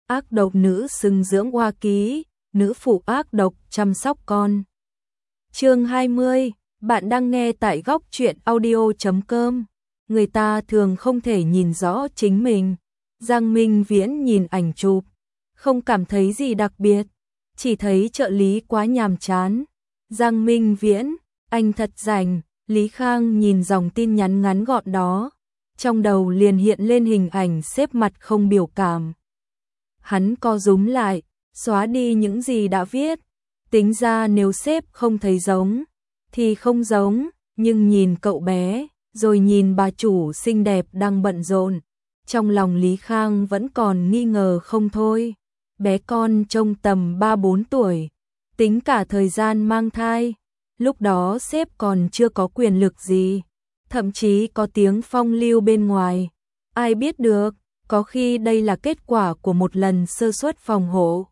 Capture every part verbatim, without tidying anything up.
ác độc nữ xứng dưỡng oa ký, nữ phụ ác độc chăm sóc con. Chương hai mươi, bạn đang nghe tại góc truyện audio chấm com. Người ta thường không thể nhìn rõ chính mình. Giang Minh Viễn nhìn ảnh chụp, không cảm thấy gì đặc biệt, chỉ thấy trợ lý quá nhàm chán. Giang Minh Viễn, anh thật rảnh. Lý Khang nhìn dòng tin nhắn ngắn gọn đó, trong đầu liền hiện lên hình ảnh sếp mặt không biểu cảm. Hắn co rúm lại, xóa đi những gì đã viết. Tính ra nếu sếp không thấy giống, thì không giống, nhưng nhìn cậu bé, rồi nhìn bà chủ xinh đẹp đang bận rộn, trong lòng Lý Khang vẫn còn nghi ngờ không thôi. Bé con trông tầm ba bốn tuổi, tính cả thời gian mang thai, lúc đó sếp còn chưa có quyền lực gì, thậm chí có tiếng phong lưu bên ngoài. Ai biết được, có khi đây là kết quả của một lần sơ suất phòng hộ.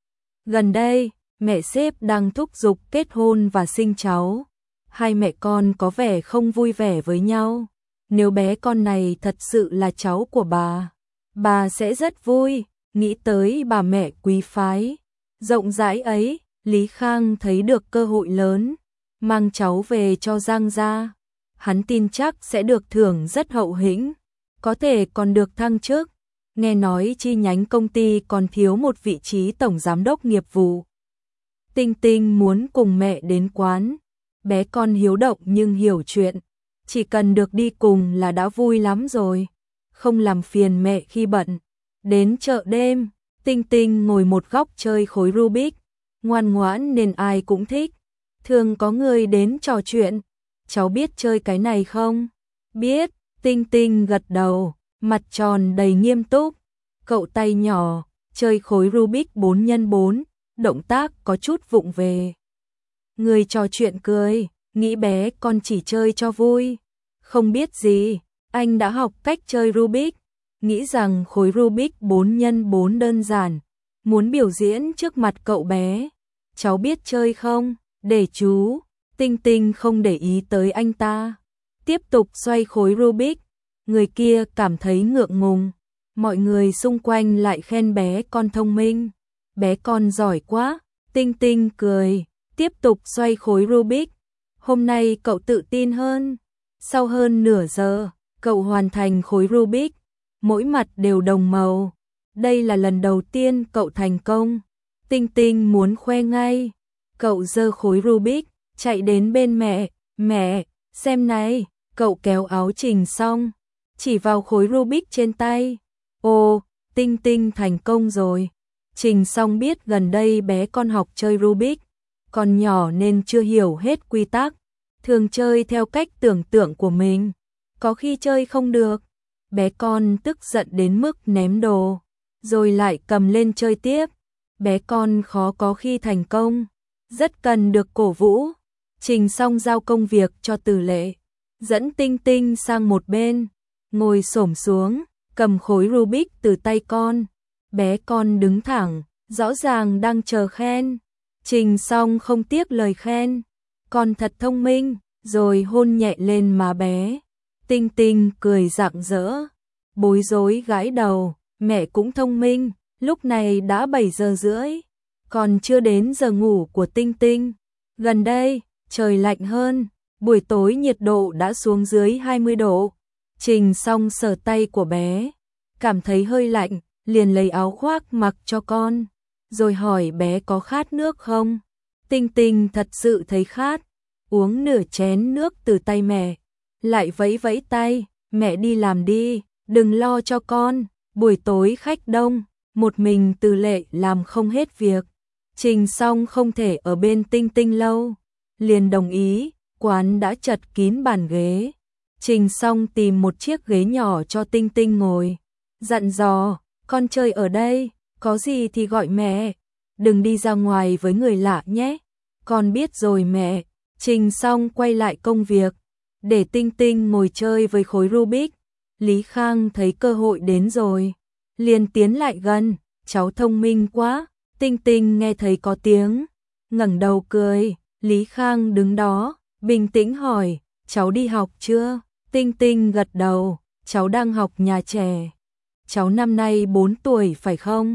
Gần đây, mẹ sếp đang thúc giục kết hôn và sinh cháu. Hai mẹ con có vẻ không vui vẻ với nhau. Nếu bé con này thật sự là cháu của bà, bà sẽ rất vui. Nghĩ tới bà mẹ quý phái rộng rãi ấy, Lý Khang thấy được cơ hội lớn, mang cháu về cho Giang gia. Hắn tin chắc sẽ được thưởng rất hậu hĩnh, có thể còn được thăng chức. Nghe nói chi nhánh công ty còn thiếu một vị trí tổng giám đốc nghiệp vụ. Tinh Tinh muốn cùng mẹ đến quán. Bé con hiếu động nhưng hiểu chuyện, chỉ cần được đi cùng là đã vui lắm rồi, không làm phiền mẹ khi bận. Đến chợ đêm, Tinh Tinh ngồi một góc chơi khối Rubik, ngoan ngoãn nên ai cũng thích. Thường có người đến trò chuyện, cháu biết chơi cái này không? Biết, Tinh Tinh gật đầu, mặt tròn đầy nghiêm túc. Cậu tay nhỏ, chơi khối Rubik bốn nhân bốn, động tác có chút vụng về. Người trò chuyện cười, nghĩ bé con chỉ chơi cho vui, không biết gì. Anh đã học cách chơi Rubik, nghĩ rằng khối Rubik bốn nhân bốn đơn giản, muốn biểu diễn trước mặt cậu bé. Cháu biết chơi không? Để chú. Tinh Tinh không để ý tới anh ta, tiếp tục xoay khối Rubik. Người kia cảm thấy ngượng ngùng, mọi người xung quanh lại khen bé con thông minh. Bé con giỏi quá. Tinh Tinh cười, tiếp tục xoay khối Rubik. Hôm nay cậu tự tin hơn. Sau hơn nửa giờ, cậu hoàn thành khối Rubik, mỗi mặt đều đồng màu. Đây là lần đầu tiên cậu thành công. Tinh Tinh muốn khoe ngay. Cậu giơ khối Rubik, chạy đến bên mẹ. Mẹ, xem này. Cậu kéo áo Trình Song, chỉ vào khối Rubik trên tay. Ồ, Tinh Tinh thành công rồi. Trình Song biết gần đây bé con học chơi Rubik, còn nhỏ nên chưa hiểu hết quy tắc, thường chơi theo cách tưởng tượng của mình, có khi chơi không được. Bé con tức giận đến mức ném đồ, rồi lại cầm lên chơi tiếp. Bé con khó có khi thành công, rất cần được cổ vũ. Trình Song giao công việc cho Từ Lệ, dẫn Tinh Tinh sang một bên, ngồi xổm xuống, cầm khối Rubik từ tay con. Bé con đứng thẳng, rõ ràng đang chờ khen. Trình Song không tiếc lời khen, con thật thông minh, rồi hôn nhẹ lên má bé. Tinh Tinh cười rạng rỡ, bối rối gãi đầu, mẹ cũng thông minh. Lúc này đã bảy giờ rưỡi, còn chưa đến giờ ngủ của Tinh Tinh. Gần đây, trời lạnh hơn, buổi tối nhiệt độ đã xuống dưới hai mươi độ. Trình Song sờ tay của bé, cảm thấy hơi lạnh, liền lấy áo khoác mặc cho con, rồi hỏi bé có khát nước không. Tinh Tinh thật sự thấy khát, uống nửa chén nước từ tay mẹ, lại vẫy vẫy tay. Mẹ đi làm đi, đừng lo cho con, buổi tối khách đông, một mình Từ Lệ làm không hết việc. Trình Song không thể ở bên Tinh Tinh lâu, liền đồng ý. Quán đã chật kín bàn ghế. Trình Song tìm một chiếc ghế nhỏ cho Tinh Tinh ngồi, dặn dò, con chơi ở đây, có gì thì gọi mẹ, đừng đi ra ngoài với người lạ nhé. Con biết rồi mẹ. Trình Song quay lại công việc, để Tinh Tinh ngồi chơi với khối Rubik. Lý Khang thấy cơ hội đến rồi, liền tiến lại gần. Cháu thông minh quá. Tinh Tinh nghe thấy có tiếng, ngẩng đầu cười. Lý Khang đứng đó, bình tĩnh hỏi, cháu đi học chưa? Tinh Tinh gật đầu, cháu đang học nhà trẻ. Cháu năm nay bốn tuổi phải không?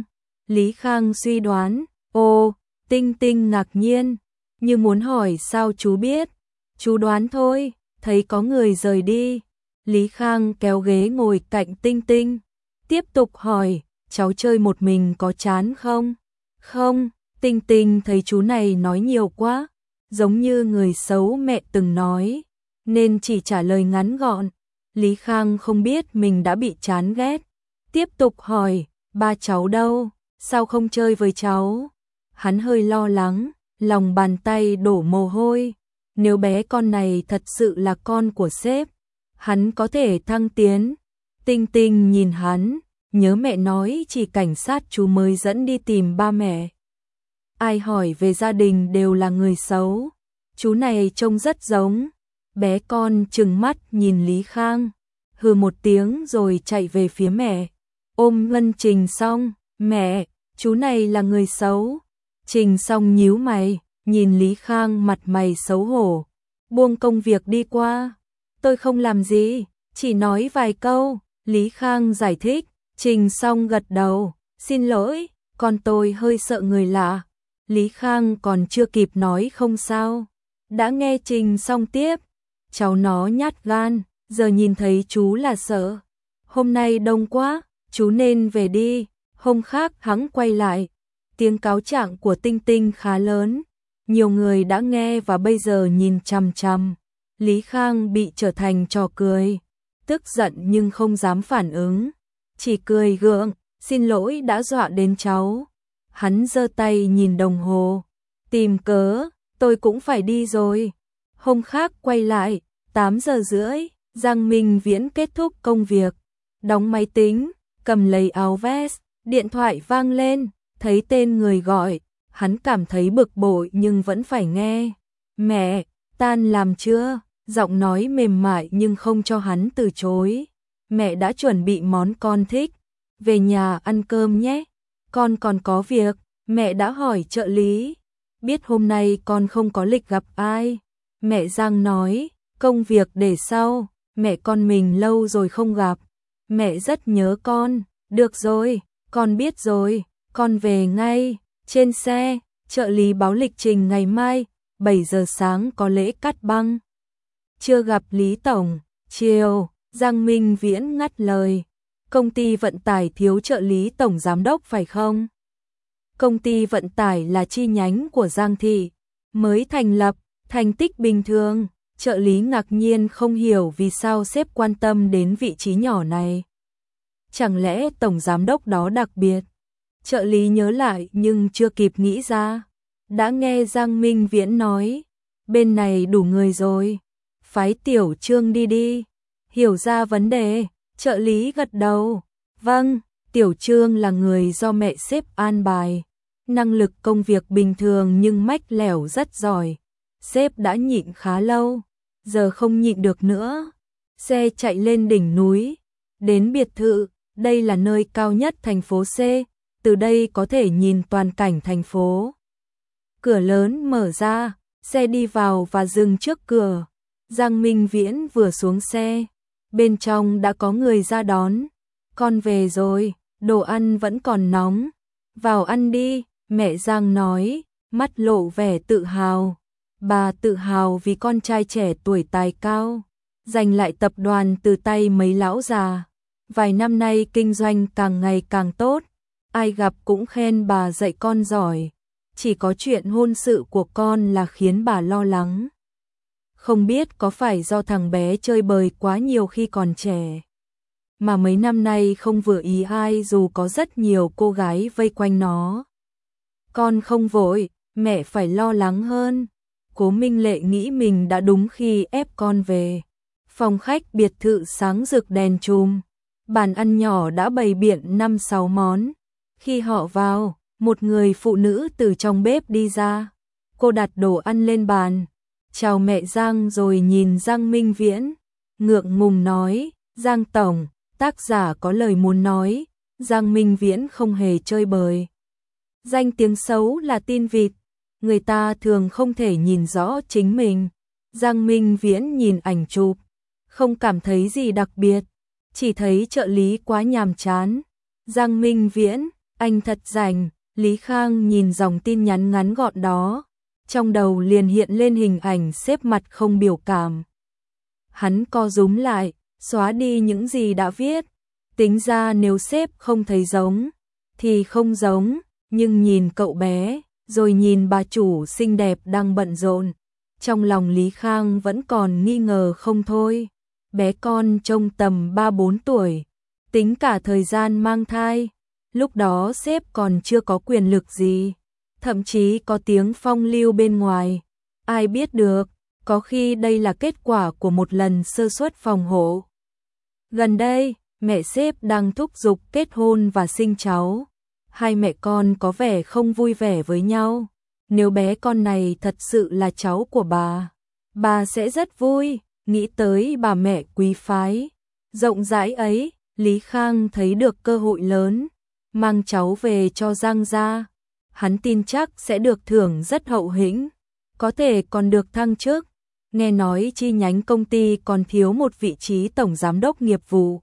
Lý Khang suy đoán. Ô, Tinh Tinh ngạc nhiên, như muốn hỏi sao chú biết. Chú đoán thôi, thấy có người rời đi. Lý Khang kéo ghế ngồi cạnh Tinh Tinh, tiếp tục hỏi, cháu chơi một mình có chán không? Không, Tinh Tinh thấy chú này nói nhiều quá, giống như người xấu mẹ từng nói, nên chỉ trả lời ngắn gọn. Lý Khang không biết mình đã bị chán ghét, tiếp tục hỏi, ba cháu đâu, sao không chơi với cháu? Hắn hơi lo lắng, lòng bàn tay đổ mồ hôi. Nếu bé con này thật sự là con của sếp, hắn có thể thăng tiến. Tinh Tinh nhìn hắn, nhớ mẹ nói chỉ cảnh sát chú mới dẫn đi tìm ba mẹ. Ai hỏi về gia đình đều là người xấu. Chú này trông rất giống. Bé con trừng mắt nhìn Lý Khang, hừ một tiếng rồi chạy về phía mẹ. Ôm Ngân Trình xong, mẹ, chú này là người xấu. Trình xong nhíu mày, nhìn Lý Khang mặt mày xấu hổ. Buông công việc đi qua. Tôi không làm gì, chỉ nói vài câu. Lý Khang giải thích. Trình xong gật đầu. Xin lỗi, con tôi hơi sợ người lạ. Lý Khang còn chưa kịp nói không sao, đã nghe Trình xong tiếp. Cháu nó nhát gan, giờ nhìn thấy chú là sợ. Hôm nay đông quá, chú nên về đi. Hôm khác hắn quay lại. Tiếng cáo trạng của Tinh Tinh khá lớn, nhiều người đã nghe và bây giờ nhìn chằm chằm. Lý Khang bị trở thành trò cười, tức giận nhưng không dám phản ứng, chỉ cười gượng, xin lỗi đã dọa đến cháu. Hắn giơ tay nhìn đồng hồ, tìm cớ, tôi cũng phải đi rồi. Hôm khác quay lại, tám giờ rưỡi, Giang Minh Viễn kết thúc công việc, đóng máy tính, cầm lấy áo vest, điện thoại vang lên. Thấy tên người gọi, hắn cảm thấy bực bội nhưng vẫn phải nghe. Mẹ, tan làm chưa? Giọng nói mềm mại nhưng không cho hắn từ chối. Mẹ đã chuẩn bị món con thích. Về nhà ăn cơm nhé. Con còn có việc. Mẹ đã hỏi trợ lý. Biết hôm nay con không có lịch gặp ai. Mẹ Giang nói, công việc để sau. Mẹ con mình lâu rồi không gặp. Mẹ rất nhớ con. Được rồi, con biết rồi. Con về ngay. Trên xe, trợ lý báo lịch trình ngày mai, bảy giờ sáng có lễ cắt băng. Chưa gặp Lý Tổng. Chiều, Giang Minh Viễn ngắt lời. Công ty vận tải thiếu trợ lý tổng giám đốc phải không? Công ty vận tải là chi nhánh của Giang Thị, mới thành lập, thành tích bình thường. Trợ lý ngạc nhiên không hiểu vì sao sếp quan tâm đến vị trí nhỏ này. Chẳng lẽ tổng giám đốc đó đặc biệt? Trợ lý nhớ lại nhưng chưa kịp nghĩ ra. Đã nghe Giang Minh Viễn nói, bên này đủ người rồi, phái Tiểu Trương đi đi. Hiểu ra vấn đề, trợ lý gật đầu. Vâng, Tiểu Trương là người do mẹ sếp an bài. Năng lực công việc bình thường nhưng mách lẻo rất giỏi. Sếp đã nhịn khá lâu, giờ không nhịn được nữa. Xe chạy lên đỉnh núi, đến biệt thự, đây là nơi cao nhất thành phố C. Từ đây có thể nhìn toàn cảnh thành phố. Cửa lớn mở ra, xe đi vào và dừng trước cửa. Giang Minh Viễn vừa xuống xe, bên trong đã có người ra đón. Con về rồi, đồ ăn vẫn còn nóng. Vào ăn đi, mẹ Giang nói, mắt lộ vẻ tự hào. Bà tự hào vì con trai trẻ tuổi tài cao, giành lại tập đoàn từ tay mấy lão già. Vài năm nay kinh doanh càng ngày càng tốt. Ai gặp cũng khen bà dạy con giỏi, chỉ có chuyện hôn sự của con là khiến bà lo lắng. Không biết có phải do thằng bé chơi bời quá nhiều khi còn trẻ, mà mấy năm nay không vừa ý ai dù có rất nhiều cô gái vây quanh nó. Con không vội, mẹ phải lo lắng hơn. Cố Minh Lệ nghĩ mình đã đúng khi ép con về. Phòng khách biệt thự sáng rực đèn chùm, bàn ăn nhỏ đã bày biện năm sáu món. Khi họ vào, một người phụ nữ từ trong bếp đi ra. Cô đặt đồ ăn lên bàn, chào mẹ Giang rồi nhìn Giang Minh Viễn, ngượng ngùng nói, Giang Tổng, tác giả có lời muốn nói. Giang Minh Viễn không hề chơi bời. Danh tiếng xấu là tin vịt, người ta thường không thể nhìn rõ chính mình. Giang Minh Viễn nhìn ảnh chụp, không cảm thấy gì đặc biệt, chỉ thấy trợ lý quá nhàm chán. Giang Minh Viễn, Anh thật rảnh, Lý Khang nhìn dòng tin nhắn ngắn gọn đó, trong đầu liền hiện lên hình ảnh sếp mặt không biểu cảm. Hắn co rúm lại, xóa đi những gì đã viết, tính ra nếu sếp không thấy giống, thì không giống, nhưng nhìn cậu bé, rồi nhìn bà chủ xinh đẹp đang bận rộn, trong lòng Lý Khang vẫn còn nghi ngờ không thôi. Bé con trông tầm ba bốn tuổi, tính cả thời gian mang thai, lúc đó sếp còn chưa có quyền lực gì, thậm chí có tiếng phong lưu bên ngoài, ai biết được, có khi đây là kết quả của một lần sơ suất phòng hộ. Gần đây, mẹ sếp đang thúc giục kết hôn và sinh cháu, hai mẹ con có vẻ không vui vẻ với nhau, nếu bé con này thật sự là cháu của bà, bà sẽ rất vui. Nghĩ tới bà mẹ quý phái, rộng rãi ấy, Lý Khang thấy được cơ hội lớn, mang cháu về cho Giang gia. Hắn tin chắc sẽ được thưởng rất hậu hĩnh, có thể còn được thăng chức. Nghe nói chi nhánh công ty còn thiếu một vị trí tổng giám đốc nghiệp vụ.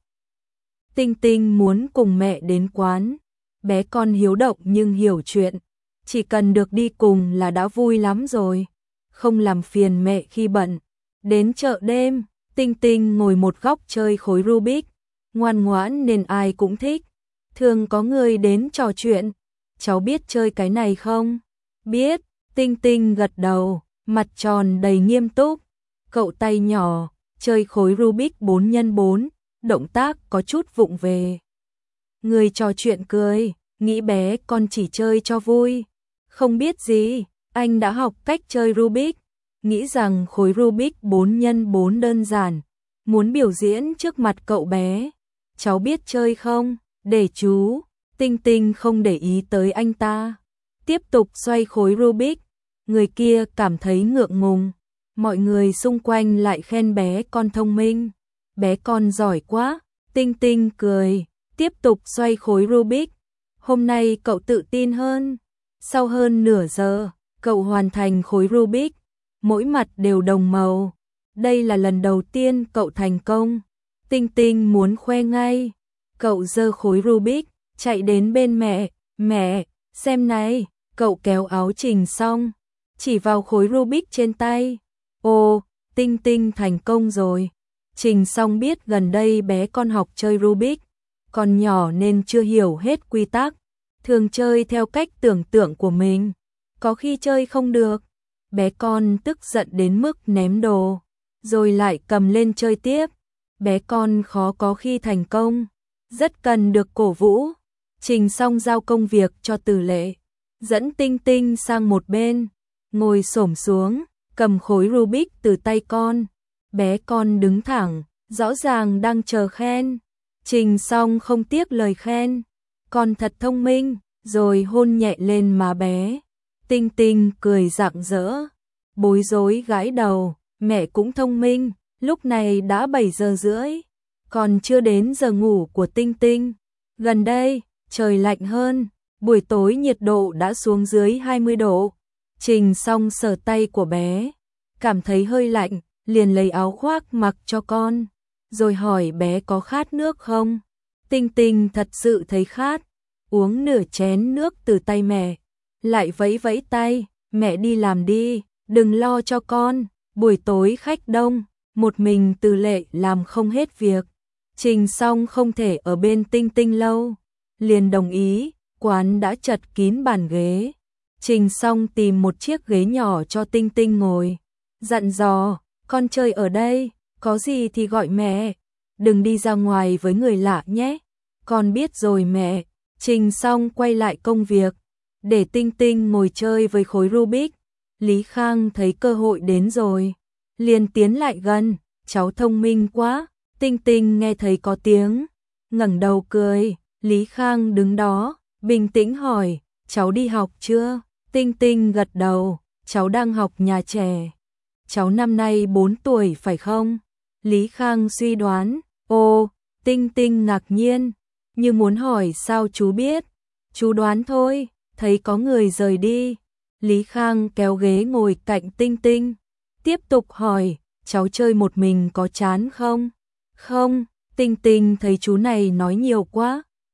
Tinh Tinh muốn cùng mẹ đến quán, bé con hiếu động nhưng hiểu chuyện, chỉ cần được đi cùng là đã vui lắm rồi, không làm phiền mẹ khi bận. Đến chợ đêm, Tinh Tinh ngồi một góc chơi khối Rubik, ngoan ngoãn nên ai cũng thích. Thường có người đến trò chuyện, cháu biết chơi cái này không? Biết, Tinh Tinh gật đầu, mặt tròn đầy nghiêm túc. Cậu tay nhỏ, chơi khối Rubik bốn nhân bốn, động tác có chút vụng về. Người trò chuyện cười, nghĩ bé con chỉ chơi cho vui. Không biết gì, anh đã học cách chơi Rubik. Nghĩ rằng khối Rubik bốn nhân bốn đơn giản, muốn biểu diễn trước mặt cậu bé. Cháu biết chơi không? Để chú. Tinh Tinh không để ý tới anh ta, tiếp tục xoay khối Rubik. Người kia cảm thấy ngượng ngùng, mọi người xung quanh lại khen bé con thông minh. Bé con giỏi quá, Tinh Tinh cười, tiếp tục xoay khối Rubik. Hôm nay cậu tự tin hơn. Sau hơn nửa giờ, cậu hoàn thành khối Rubik. Mỗi mặt đều đồng màu. Đây là lần đầu tiên cậu thành công. Tinh Tinh muốn khoe ngay. Cậu giơ khối Rubik, chạy đến bên mẹ. Mẹ, xem này, cậu kéo áo Trình xong, chỉ vào khối Rubik trên tay. Ồ, Tinh Tinh thành công rồi. Trình xong biết gần đây bé con học chơi Rubik, còn nhỏ nên chưa hiểu hết quy tắc, thường chơi theo cách tưởng tượng của mình, có khi chơi không được. Bé con tức giận đến mức ném đồ, rồi lại cầm lên chơi tiếp. Bé con khó có khi thành công, rất cần được cổ vũ. Trình xong giao công việc cho Từ Lệ, dẫn Tinh Tinh sang một bên, ngồi xổm xuống, cầm khối Rubik từ tay con. Bé con đứng thẳng, rõ ràng đang chờ khen. Trình xong không tiếc lời khen, con thật thông minh, rồi hôn nhẹ lên má bé. Tinh Tinh cười rạng rỡ, bối rối gãi đầu, mẹ cũng thông minh, lúc này đã bảy giờ rưỡi, còn chưa đến giờ ngủ của Tinh Tinh. Gần đây, trời lạnh hơn, buổi tối nhiệt độ đã xuống dưới hai mươi độ. Trình xong sờ tay của bé, cảm thấy hơi lạnh, liền lấy áo khoác mặc cho con, rồi hỏi bé có khát nước không. Tinh Tinh thật sự thấy khát, uống nửa chén nước từ tay mẹ, lại vẫy vẫy tay, mẹ đi làm đi, đừng lo cho con, buổi tối khách đông, một mình Từ Lệ làm không hết việc. Trình xong không thể ở bên Tinh Tinh lâu, liền đồng ý, quán đã chật kín bàn ghế. Trình xong tìm một chiếc ghế nhỏ cho Tinh Tinh ngồi, dặn dò, con chơi ở đây, có gì thì gọi mẹ, đừng đi ra ngoài với người lạ nhé. Con biết rồi mẹ. Trình xong quay lại công việc, để Tinh Tinh ngồi chơi với khối Rubik. Lý Khang thấy cơ hội đến rồi, liền tiến lại gần, cháu thông minh quá. Tinh Tinh nghe thấy có tiếng, ngẩng đầu cười. Lý Khang đứng đó, bình tĩnh hỏi, cháu đi học chưa? Tinh Tinh gật đầu, cháu đang học nhà trẻ. Cháu năm nay bốn tuổi phải không? Lý Khang suy đoán. Ồ, Tinh Tinh ngạc nhiên, như muốn hỏi sao chú biết. Chú đoán thôi, thấy có người rời đi. Lý Khang kéo ghế ngồi cạnh Tinh Tinh, tiếp tục hỏi, cháu chơi một mình có chán không? Không, Tinh Tinh thấy chú này nói nhiều quá,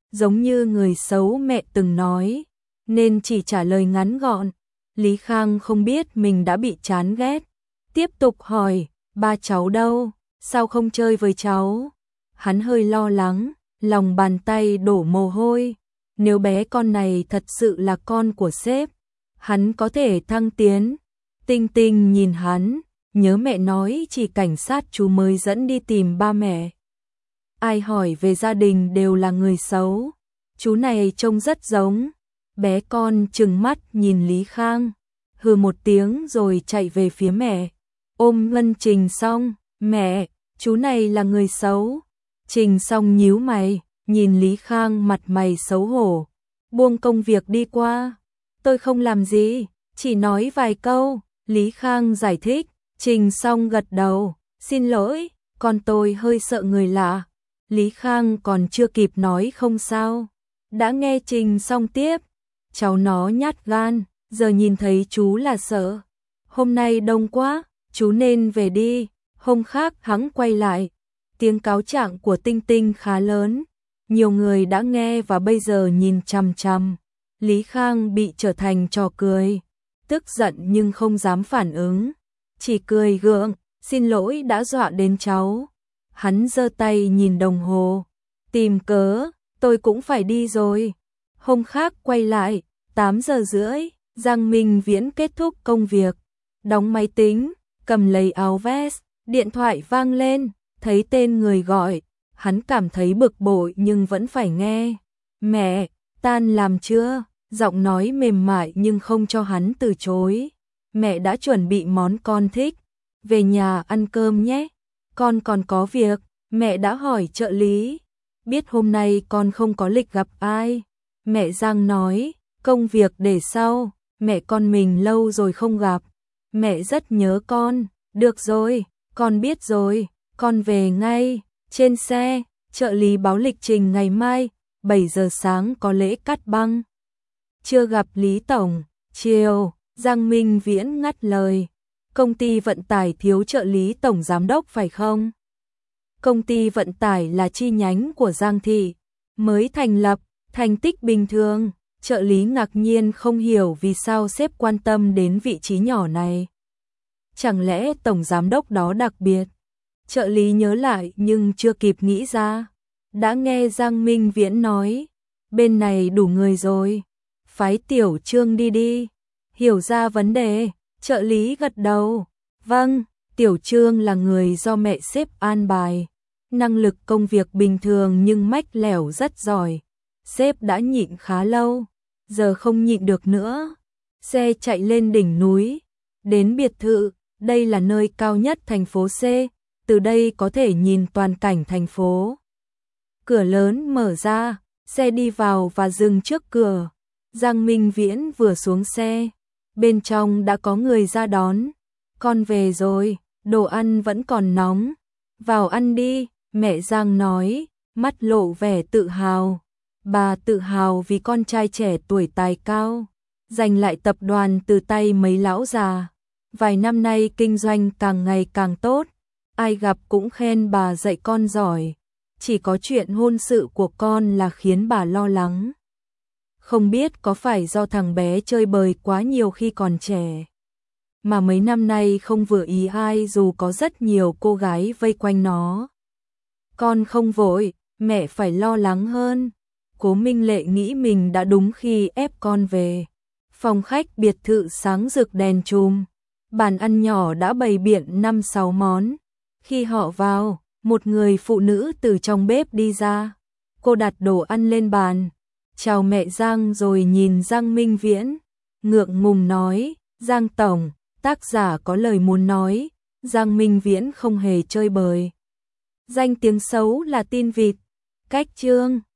giống như người xấu mẹ từng nói, nên chỉ trả lời ngắn gọn. Lý Khang không biết mình đã bị chán ghét, tiếp tục hỏi, ba cháu đâu, sao không chơi với cháu? Hắn hơi lo lắng, lòng bàn tay đổ mồ hôi, nếu bé con này thật sự là con của sếp, hắn có thể thăng tiến. Tinh Tinh nhìn hắn, nhớ mẹ nói chỉ cảnh sát chú mới dẫn đi tìm ba mẹ. Ai hỏi về gia đình đều là người xấu, chú này trông rất giống. Bé con trừng mắt nhìn Lý Khang, hừ một tiếng rồi chạy về phía mẹ, ôm Ngân Trình Song, mẹ, chú này là người xấu. Trình Song nhíu mày, nhìn Lý Khang mặt mày xấu hổ, buông công việc đi qua. Tôi không làm gì, chỉ nói vài câu, Lý Khang giải thích. Trình Song gật đầu, xin lỗi, con tôi hơi sợ người lạ. Lý Khang còn chưa kịp nói không sao, đã nghe Trình Song tiếp, cháu nó nhát gan, giờ nhìn thấy chú là sợ. Hôm nay đông quá, chú nên về đi. Hôm khác hắn quay lại, tiếng cáo trạng của Tinh Tinh khá lớn, nhiều người đã nghe và bây giờ nhìn chằm chằm. Lý Khang bị trở thành trò cười, tức giận nhưng không dám phản ứng, chỉ cười gượng, xin lỗi đã dọa đến cháu. Hắn giơ tay nhìn đồng hồ, tìm cớ, tôi cũng phải đi rồi. Hôm khác quay lại, tám giờ rưỡi, Giang Minh Viễn kết thúc công việc, đóng máy tính, cầm lấy áo vest, điện thoại vang lên, thấy tên người gọi, hắn cảm thấy bực bội nhưng vẫn phải nghe. Mẹ, tan làm chưa? Giọng nói mềm mại nhưng không cho hắn từ chối. Mẹ đã chuẩn bị món con thích, về nhà ăn cơm nhé. Con còn có việc, mẹ đã hỏi trợ lý, biết hôm nay con không có lịch gặp ai. Mẹ Giang nói, công việc để sau, mẹ con mình lâu rồi không gặp, mẹ rất nhớ con. Được rồi, con biết rồi, con về ngay. Trên xe, trợ lý báo lịch trình ngày mai, bảy giờ sáng có lễ cắt băng. Chưa gặp Lý Tổng, chiều, Giang Minh Viễn ngắt lời. Công ty vận tải thiếu trợ lý tổng giám đốc phải không? Công ty vận tải là chi nhánh của Giang Thị, mới thành lập, thành tích bình thường. Trợ lý ngạc nhiên không hiểu vì sao sếp quan tâm đến vị trí nhỏ này. Chẳng lẽ tổng giám đốc đó đặc biệt? Trợ lý nhớ lại nhưng chưa kịp nghĩ ra. Đã nghe Giang Minh Viễn nói, bên này đủ người rồi, phái Tiểu Trương đi đi. Hiểu ra vấn đề, trợ lý gật đầu. Vâng, Tiểu Trương là người do mẹ sếp an bài. Năng lực công việc bình thường nhưng mách lẻo rất giỏi. Sếp đã nhịn khá lâu, giờ không nhịn được nữa. Xe chạy lên đỉnh núi, đến biệt thự, đây là nơi cao nhất thành phố C, từ đây có thể nhìn toàn cảnh thành phố. Cửa lớn mở ra, xe đi vào và dừng trước cửa. Giang Minh Viễn vừa xuống xe, bên trong đã có người ra đón. Con về rồi, đồ ăn vẫn còn nóng, vào ăn đi, mẹ Giang nói, mắt lộ vẻ tự hào. Bà tự hào vì con trai trẻ tuổi tài cao, giành lại tập đoàn từ tay mấy lão già. Vài năm nay kinh doanh càng ngày càng tốt, ai gặp cũng khen bà dạy con giỏi. Chỉ có chuyện hôn sự của con là khiến bà lo lắng. Không biết có phải do thằng bé chơi bời quá nhiều khi còn trẻ, mà mấy năm nay không vừa ý ai dù có rất nhiều cô gái vây quanh nó. Con không vội, mẹ phải lo lắng hơn. Cố Minh Lệ nghĩ mình đã đúng khi ép con về. Phòng khách biệt thự sáng rực đèn chùm, bàn ăn nhỏ đã bày biện năm sáu món. Khi họ vào, một người phụ nữ từ trong bếp đi ra. Cô đặt đồ ăn lên bàn, chào mẹ Giang rồi nhìn Giang Minh Viễn, ngượng ngùng nói, Giang Tổng, tác giả có lời muốn nói. Giang Minh Viễn không hề chơi bời. Danh tiếng xấu là tin vịt. Cách chương